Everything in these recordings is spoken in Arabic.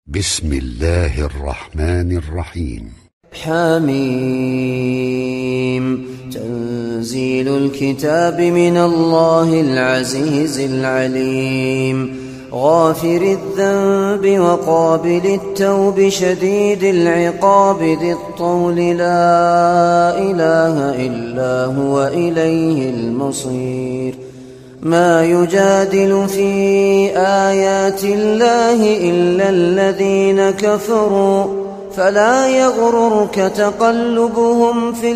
بسم الله الرحمن الرحيم. حميم. تنزيل الكتاب من الله العزيز العليم، غافر الذنب وقابل التوب شديد العقاب ذي الطول لا إله إلا هو إليه المصير. ما يجادل في آيات الله إلا الذين كفروا فلا يغررك تقلبهم في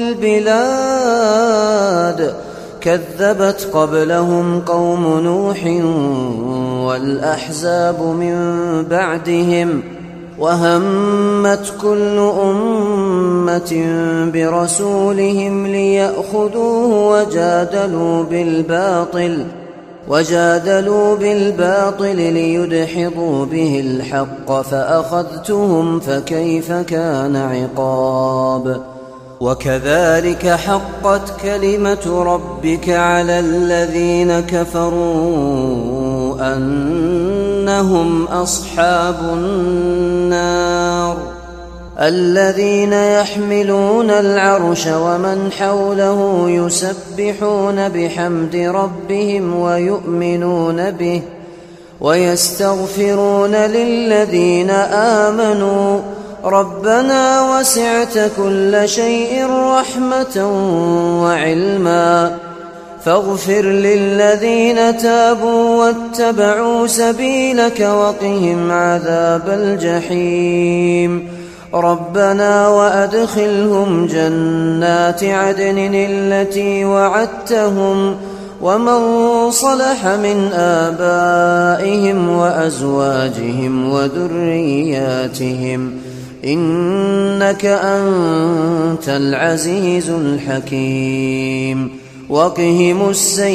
البلاد. كذبت قبلهم قوم نوح والأحزاب من بعدهم، وهمت كل أمة برسولهم ليأخذوه وجادلوا بالباطل ليدحضوا به الحق فأخذتهم فكيف كان عقاب. وكذلك حقت كلمة ربك على الذين كفروا أنهم أصحاب النار. الذين يحملون العرش ومن حوله يسبحون بحمد ربهم ويؤمنون به ويستغفرون للذين آمنوا ربنا وسعت كل شيء رحمة وعلما فاغفر للذين تابوا واتبعوا سبيلك وقهم عذاب الجحيم. ربنا وأدخلهم جنات عدن التي وعدتهم ومن صلح من آبائهم وأزواجهم وذرياتهم إنك أنت العزيز الحكيم. وقهم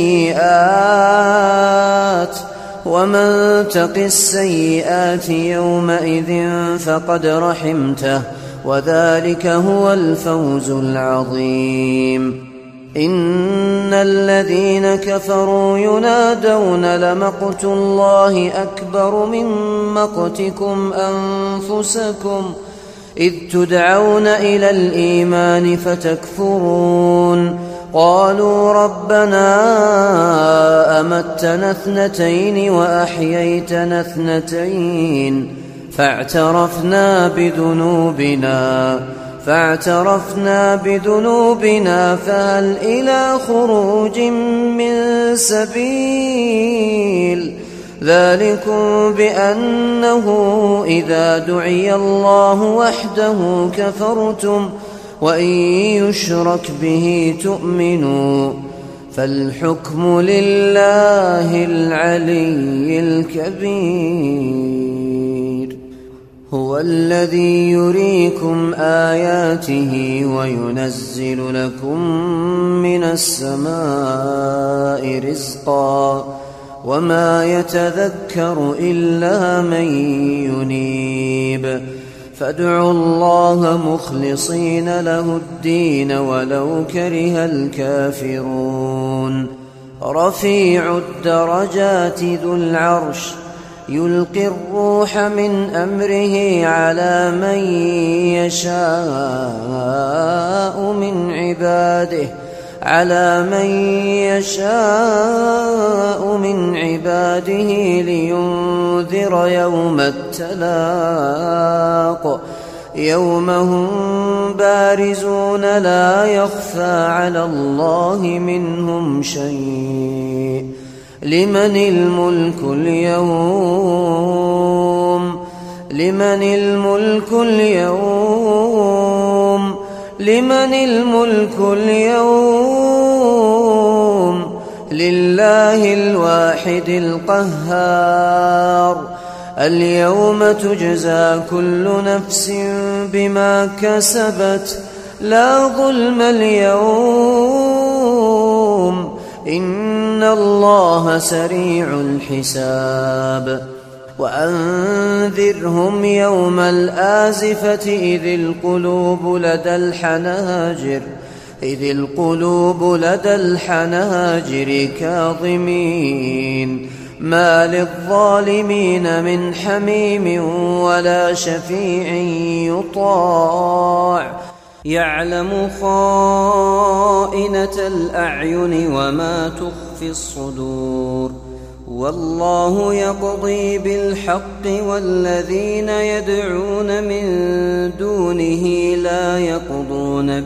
السيئات ومن تق السيئات يومئذ فقد رحمته وذلك هو الفوز العظيم. إن الذين كفروا ينادون لمقت الله أكبر من مقتكم أنفسكم إذ تدعون إلى الإيمان فتكفرون. قالوا ربنا أمتنا اثنتين وأحييتنا اثنتين فاعترفنا بذنوبنا فهل إلى خروج من سبيل. ذلكم بأنه إذا دعي الله وحده كفرتم وإن يشرك به تؤمنوا فالحكم لله العلي الكبير. هو الذي يريكم آياته وينزل لكم من السماء رزقا وما يتذكر إلا من ينيب. فادعوا الله مخلصين له الدين ولو كره الكافرون. رفيع الدرجات ذو العرش يلقي الروح من أمره على من يشاء من عباده لينذر يوم التلاق يوم هم بارزون لا يخفى على الله منهم شيء. لمن الملك اليوم لله الواحد القهار. اليوم تجزى كل نفس بما كسبت لا ظلم اليوم إن الله سريع الحساب. وأنذرهم يوم الآزفة إذ القلوب لدى الحناجر كاظمين ما للظالمين من حميم ولا شفيع يطاع يعلم خائنة الأعين وما تخفي الصدور والله يقضي بالحق والذين يدعون من دونه لا يقضون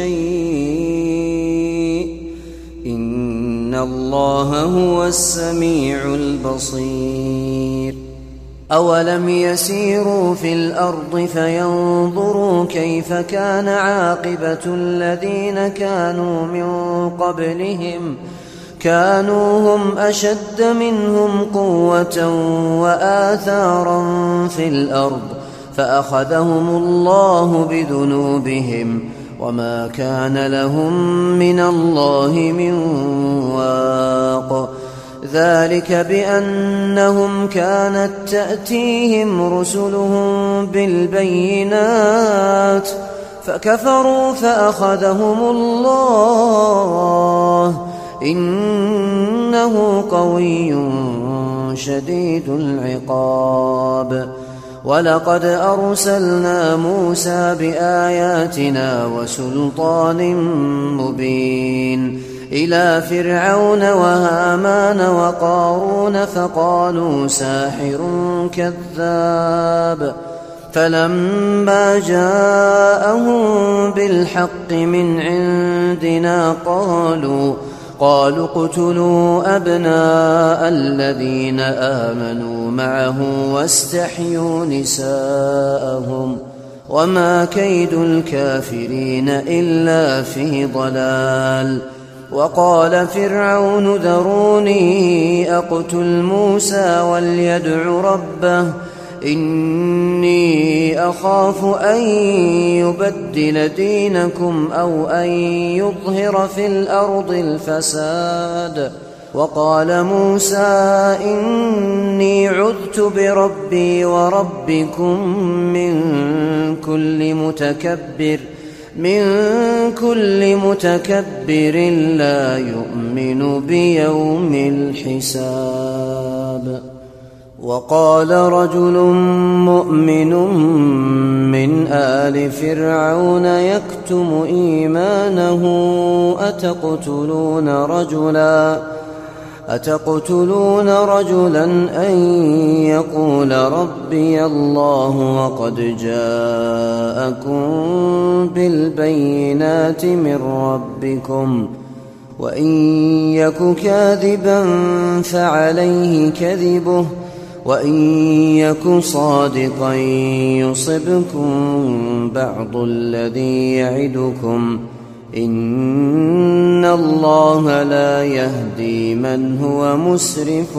بشيء إن الله هو السميع البصير أولم يسيروا في الأرض فينظروا كيف كان عاقبة الذين كانوا من قبلهم كانوا هم أشد منهم قوة وآثارا في الأرض فأخذهم الله بذنوبهم وما كان لهم من الله من واق ذلك بأنهم كانت تأتيهم رسلهم بالبينات فكفروا فأخذهم الله إنه قوي شديد العقاب ولقد أرسلنا موسى بآياتنا وسلطان مبين إلى فرعون وهامان وقارون فقالوا ساحر كذاب فلما جاءهم بالحق من عندنا قالوا اقتلوا أبناء الذين آمنوا معه واستحيوا نساءهم وما كيد الكافرين إلا في ضلال وقال فرعون ذروني أقتل موسى وليدع ربه إني أخاف أن يبدل دينكم أو أن يظهر في الأرض الفساد وقال موسى إني عذت بربي وربكم من كل متكبر لا يؤمن بيوم الحساب وقال رجل مؤمن من آل فرعون يكتم إيمانه أتقتلون رجلا أن يقول ربي الله وقد جاءكم بالبينات من ربكم وإن يك كاذبا فعليه كذبه وإن يك صادقا يصبكم بعض الذي يعدكم إن الله لا يهدي من هو مسرف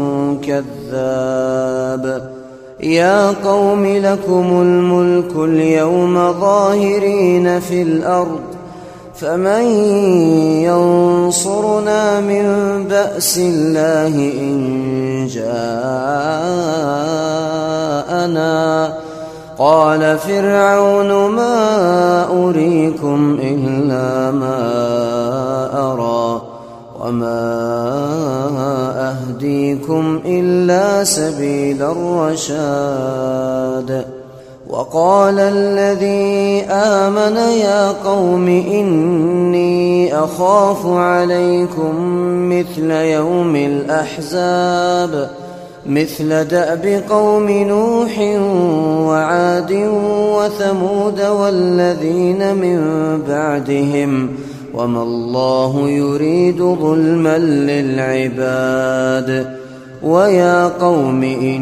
كذاب يا قوم لكم الملك اليوم ظاهرين في الأرض فمن ينصرنا من بأس الله إن جاءنا قال فرعون ما أريكم إلا ما أرى وما أهديكم إلا سبيل الرشاد وقال الذي آمن يا قوم إني أخاف عليكم مثل يوم الأحزاب مثل دأب قوم نوح وعاد وثمود والذين من بعدهم وما الله يريد ظلما للعباد ويا قوم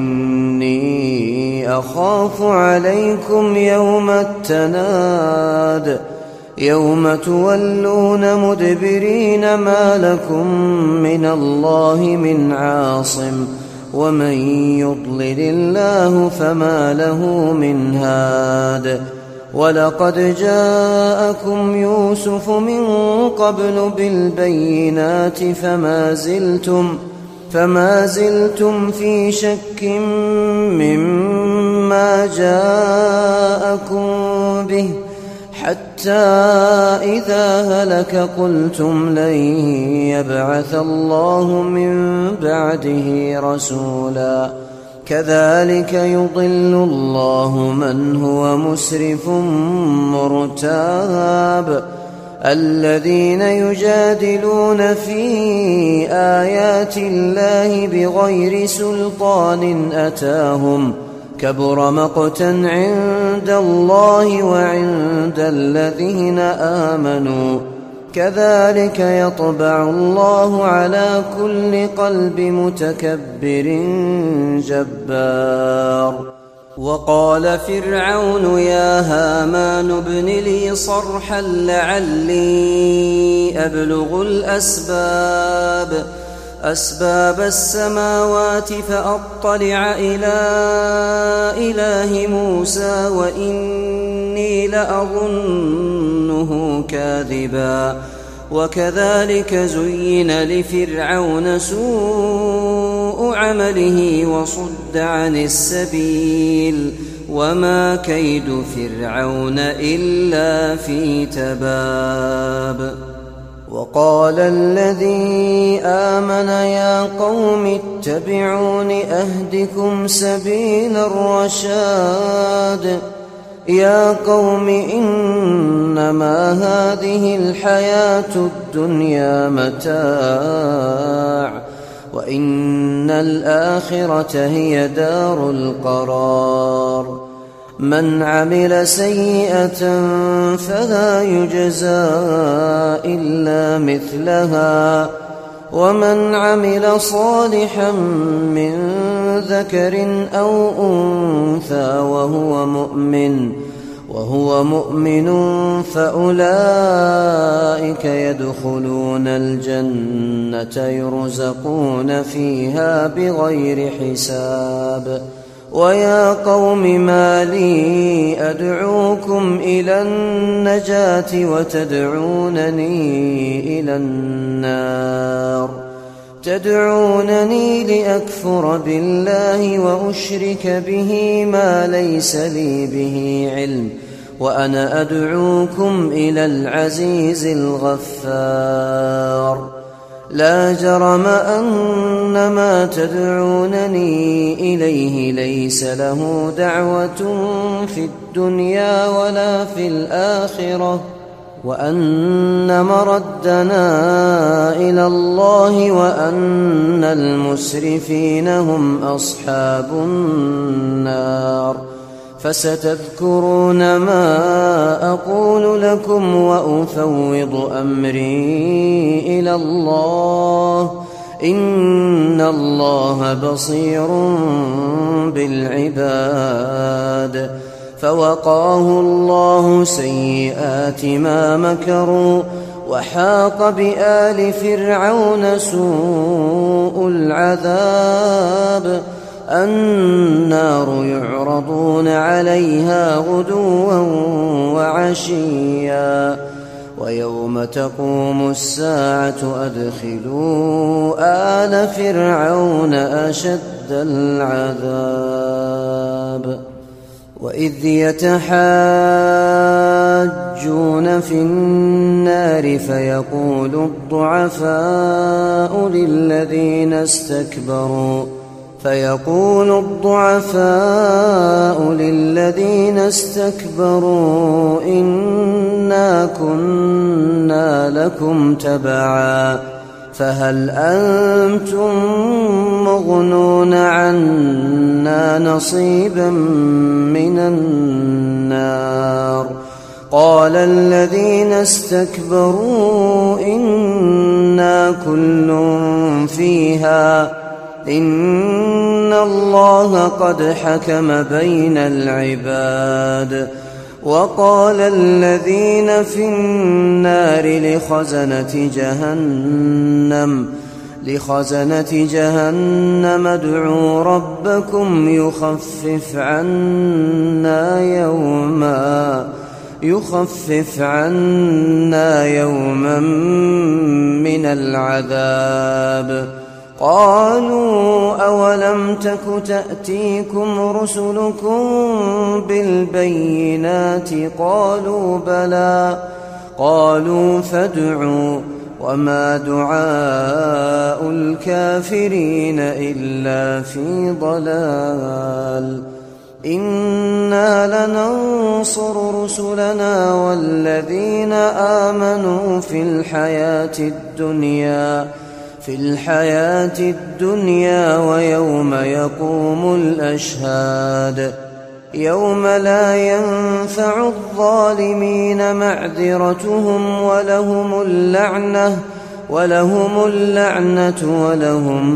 إني أخاف عليكم يوم التناد يوم تولون مدبرين ما لكم من الله من عاصم ومن يضلل الله فما له من هاد ولقد جاءكم يوسف من قبل بالبينات فما زلتم في شك مما جاءكم به حتى حتى إذا هلك قلتم لن يبعث الله من بعده رسولا كذلك يضل الله من هو مسرف مرتاب الذين يجادلون في آيات الله بغير سلطان أتاهم كبر مقتا عند الله وعند الذين آمنوا كذلك يطبع الله على كل قلب متكبر جبار وقال فرعون يا هامان ابن لي صرحا لعلي أبلغ أسباب السماوات فأطلع إلى إله موسى وإني لأظنه كاذبا وكذلك زين لفرعون سوء عمله وصد عن السبيل وما كيد فرعون إلا في تباب وقال الذي آمن يا قوم اتبعون أهدكم سبيل الرشاد يا قوم إنما هذه الحياة الدنيا متاع وإن الآخرة هي دار القرار من عمل سيئة فلا يجزى إلا مثلها ومن عمل صالحا من ذكر أو أنثى وهو مؤمن فأولئك يدخلون الجنة يرزقون فيها بغير حساب ويا قوم ما لي أدعوكم إلى النجاة وتدعونني إلى النار تدعونني لأكفر بالله وأشرك به ما ليس لي به علم وأنا أدعوكم إلى العزيز الغفار لا جرم أن ما تدعونني إليه ليس له دعوة في الدنيا ولا في الآخرة وأن مردنا إلى الله وأن المسرفين هم أصحاب النار فستذكرون ما أقول لكم وأفوض أمري إلى الله إن الله بصير بالعباد فوقاه الله سيئات ما مكروا وحاق بآل فرعون سوء العذاب النار يعرضون عليها غدوا وعشيا ويوم تقوم الساعة أدخلوا آل فرعون أشد العذاب وإذ يتحاجون في النار فيقول الضعفاء للذين استكبروا إنا كنا لكم تبعا فهل أنتم مغنون عنا نصيبا من النار قال الذين استكبروا إنا كل فيها إن الله قد حكم بين العباد وقال الذين في النار لخزنة جهنم ادعوا ربكم يخفف عنا يوما من العذاب قالوا أولم تك تأتيكم رسلكم بالبينات قالوا بلى قالوا فادعوا وما دعاء الكافرين إلا في ضلال إنا لننصر رسلنا والذين آمنوا في الحياة الدنيا ويوم يقوم الأشهاد يوم لا ينفع الظالمين معذرتهم ولهم اللعنة ولهم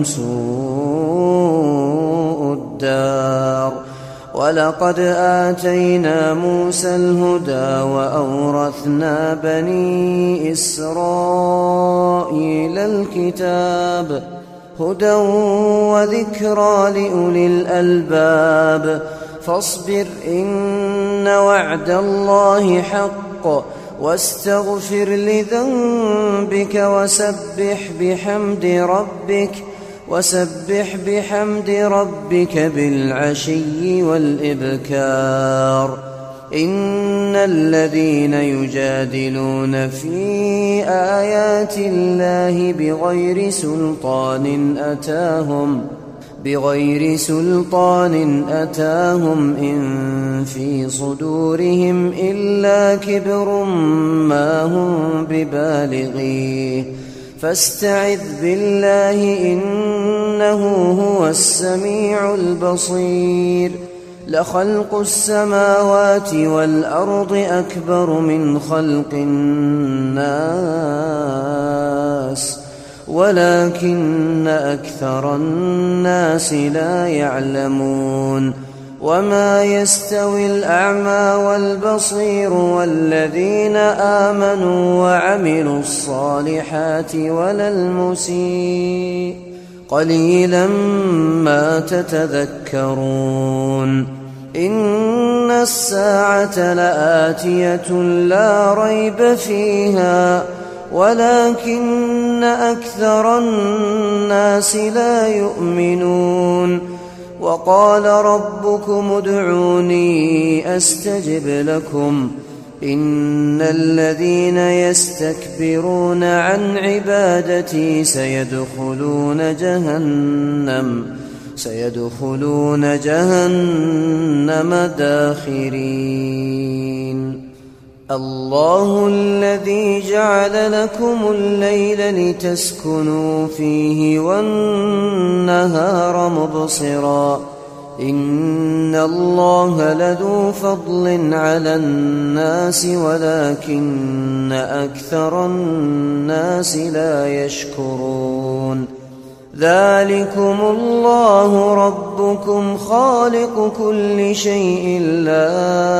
سوء الدار ولقد آتينا موسى الهدى وأورثنا بني إسرائيل الكتاب هدى وذكرى لأولي الألباب فاصبر إن وعد الله حق واستغفر لذنبك وسبح بحمد ربك بالعشي والإبكار إن الذين يجادلون في آيات الله بغير سلطان أتاهم إن في صدورهم إلا كبر ما هم ببالغيه فاستعذ بالله إنه هو السميع البصير لخلق السماوات والأرض أكبر من خلق الناس ولكن أكثر الناس لا يعلمون وما يستوي الأعمى والبصير والذين آمنوا وعملوا الصالحات ولا المسيء قليلا ما تتذكرون إن الساعة لآتية لا ريب فيها ولكن أكثر الناس لا يؤمنون وقال ربكم ادعوني أستجب لكم إن الذين يستكبرون عن عبادتي سيدخلون جهنم داخرين الله الذي جعل لكم الليل لتسكنوا فيه والنهار مبصرا إن الله لذو فضل على الناس ولكن أكثر الناس لا يشكرون ذلكم الله ربكم خالق كل شيء لا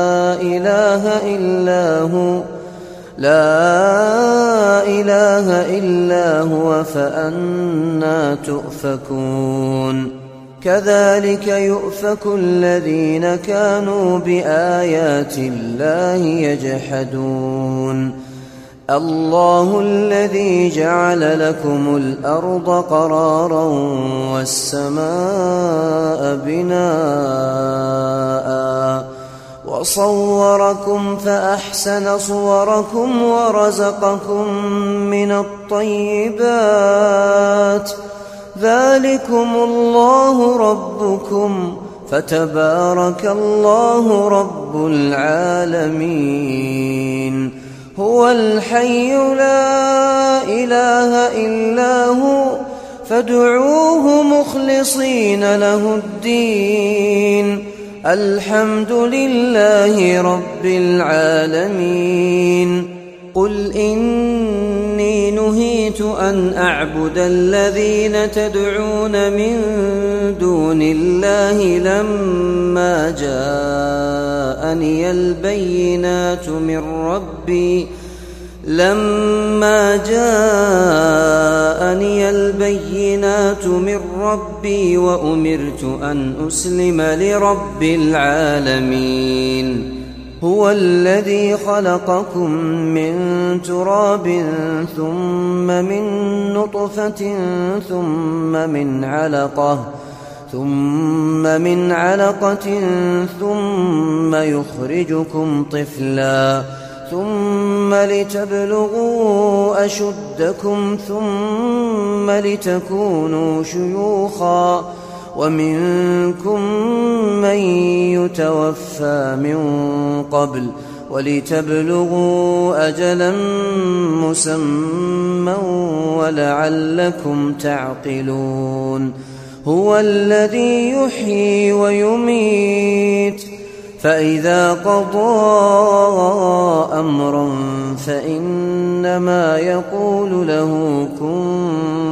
إله إلا هو فأنى تؤفكون كذلك يؤفك الذين كانوا بآيات الله يجحدون الله الذي جعل لكم الأرض قرارا والسماء بناء وصوركم فأحسن صوركم ورزقكم من الطيبات ذلكم الله ربكم فتبارك الله رب العالمين هو الحي لا إله إلا هو فادعوه مخلصين له الدين الحمد لله رب العالمين قل إني نهيت أن أعبد الذين تدعون من دون الله لما جاءني البينات من ربي وأمرت أن أسلم لرب العالمين هو الذي خلقكم من تراب ثم من نطفة ثم من علقة ثم يخرجكم طفلا ثم لتبلغوا أشدكم ثم لتكونوا شيوخا ومنكم من يتوفى من قبل ولتبلغوا أجلا مسمى ولعلكم تعقلون هو الذي يحيي ويميت فإذا قضى أمرا فإنما يقول له كن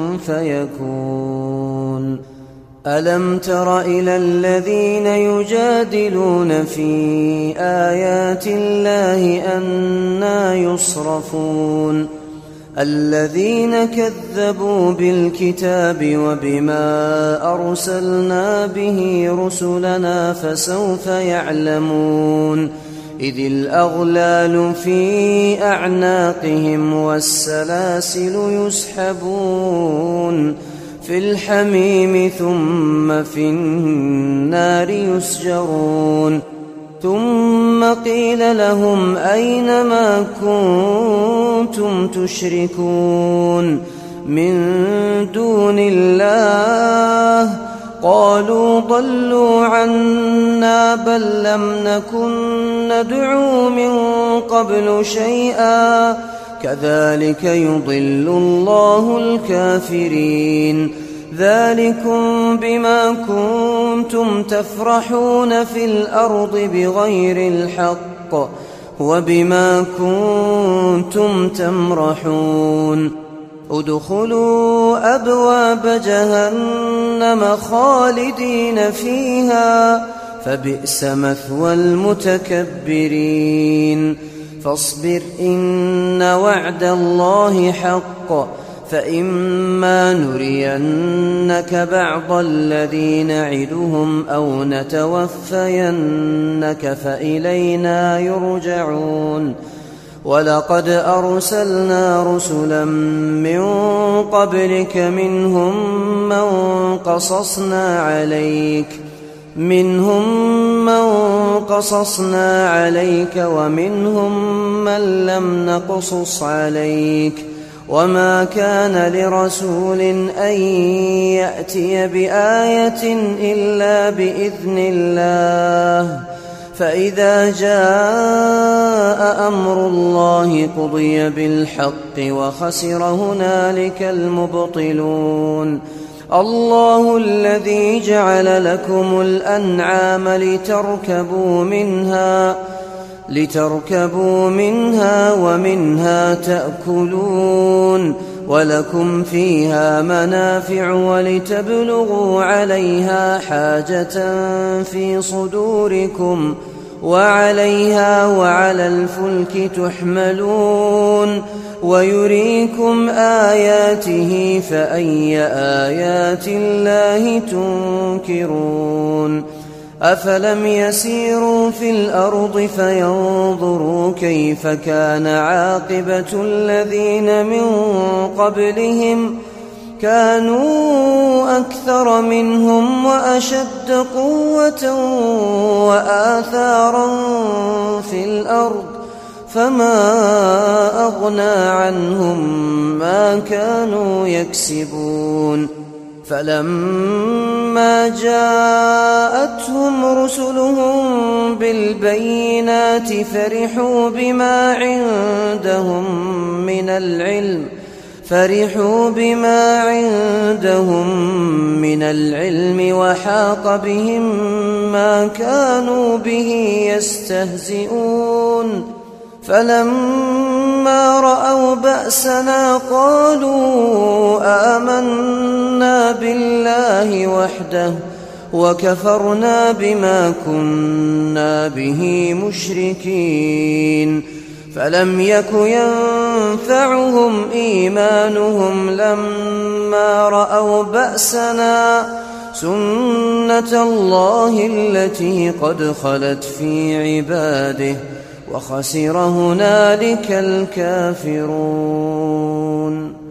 فيكون ألم تر إلى الذين يجادلون في آيات الله أنى يصرفون الذين كذبوا بالكتاب وبما أرسلنا به رسلنا فسوف يعلمون إذ الأغلال في أعناقهم والسلاسل يسحبون في الحميم ثم في النار يسجرون ثم قيل لهم أين ما كنتم تشركون من دون الله قالوا ضلوا عنا بل لم نكن ندعو من قبل شيئا كذلك يضل الله الكافرين ذلكم بما كنتم تفرحون في الأرض بغير الحق وبما كنتم تمرحون ادخلوا أبواب جهنم خالدين فيها فبئس مثوى المتكبرين فاصبر إن وعد الله حق فإما نرينك بعض الذي نعدهم أو نتوفينك فإلينا يرجعون ولقد أرسلنا رسلا من قبلك منهم من قصصنا عليك ومنهم من لم نقصص عليك وما كان لرسول أن يأتي بآية إلا بإذن الله فإذا جاء أمر الله قضي بالحق وخسر هنالك المبطلون الله الذي جعل لكم الأنعام لتركبوا منها ومنها تأكلون ولكم فيها منافع ولتبلغوا عليها حاجة في صدوركم وعليها وعلى الفلك تحملون ويريكم آياته فأي آيات الله تنكرون أفلم يسيروا في الأرض فينظروا كيف كان عاقبة الذين من قبلهم كانوا أكثر منهم وأشد قوة وآثارا في الأرض فما أغنى عنهم ما كانوا يكسبون فلما جاءتهم رسلهم بالبينات فرحوا بما عندهم من العلم وحاق بهم ما كانوا به يستهزئون فلما رأوا بأسنا قالوا آمنا بالله وحده وكفرنا بما كنا به مشركين فلم يك ينفعهم إيمانهم لما رأوا بأسنا سنة الله التي قد خلت في عباده وخسر هنالك الكافرون.